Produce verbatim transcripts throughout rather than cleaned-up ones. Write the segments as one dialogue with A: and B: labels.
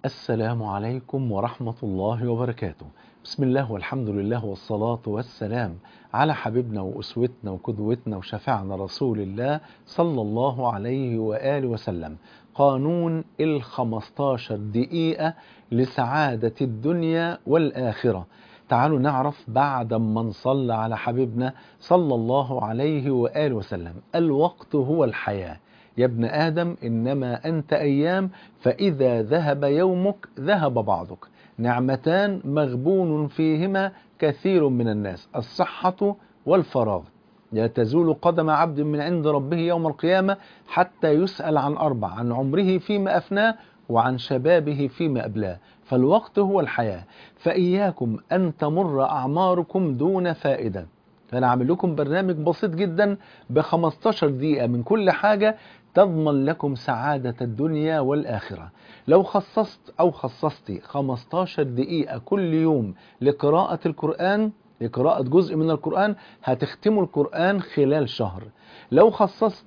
A: السلام عليكم ورحمة الله وبركاته. بسم الله والحمد لله والصلاة والسلام على حبيبنا وأسوتنا وقدوتنا وشفيعنا رسول الله صلى الله عليه وآله وسلم. قانون الخمستاشر دقيقة لسعادة الدنيا والآخرة. تعالوا نعرف بعد ما نصلي على حبيبنا صلى الله عليه وآله وسلم. الوقت هو الحياة يا ابن آدم، إنما أنت أيام، فإذا ذهب يومك ذهب بعضك. نعمتان مغبون فيهما كثير من الناس، الصحة والفراغ. لا تزول قدم عبد من عند ربه يوم القيامة حتى يسأل عن أربع: عن عمره فيما أفناه، وعن شبابه فيما أبلاه. فالوقت هو الحياة، فإياكم أن تمر أعماركم دون فائدة. فأنا عامل لكم برنامج بسيط جدا ب خمستاشر دقيقة من كل حاجة تضمن لكم سعادة الدنيا والآخرة. لو خصصت أو خصصتي خمستاشر دقيقة كل يوم لقراءة القرآن، لقراءة جزء من القرآن، هتختموا القرآن خلال شهر. لو خصصت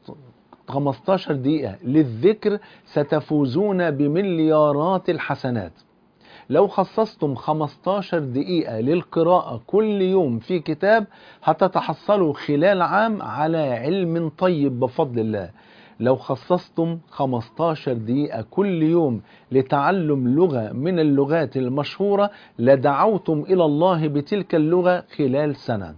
A: خمستاشر دقيقة للذكر ستفوزون بمليارات الحسنات. لو خصصتم خمستاشر دقيقة للقراءة كل يوم في كتاب هتتحصلوا خلال عام على علم طيب بفضل الله. لو خصصتم خمستاشر دقيقة كل يوم لتعلم لغة من اللغات المشهورة لدعوتم إلى الله بتلك اللغة خلال سنة.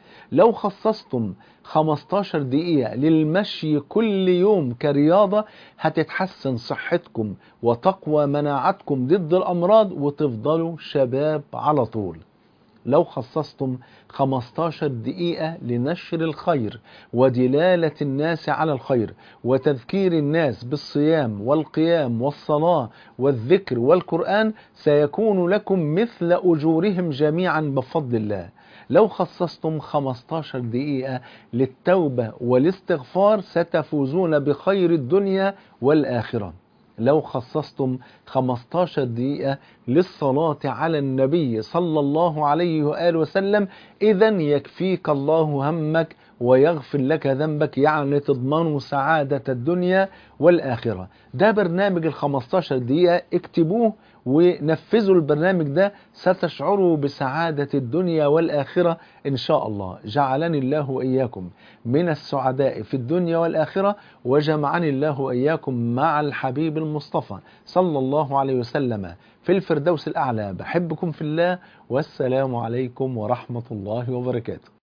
A: لو خصصتم خمستاشر دقيقة للمشي كل يوم كرياضة هتتحسن صحتكم وتقوى مناعتكم ضد الأمراض وتفضلوا شباب على طول. لو خصصتم خمستاشر دقيقة لنشر الخير ودلالة الناس على الخير وتذكير الناس بالصيام والقيام والصلاة والذكر والقرآن سيكون لكم مثل أجورهم جميعا بفضل الله. لو خصصتم خمستاشر دقيقة للتوبة والاستغفار ستفوزون بخير الدنيا والآخرة. لو خصصتم خمستاشر دقيقة للصلاة على النبي صلى الله عليه وآله وسلم إذن يكفيك الله همك ويغفر لك ذنبك، يعني تضمنوا سعادة الدنيا والآخرة. ده برنامج الخمستاشر دقيقة، اكتبوه ونفذوا البرنامج ده ستشعروا بسعادة الدنيا والآخرة إن شاء الله. جعلني الله وإياكم من السعداء في الدنيا والآخرة، وجمعني الله وإياكم مع الحبيب المصطفى صلى الله عليه وسلم في الفردوس الأعلى. بحبكم في الله، والسلام عليكم ورحمة الله وبركاته.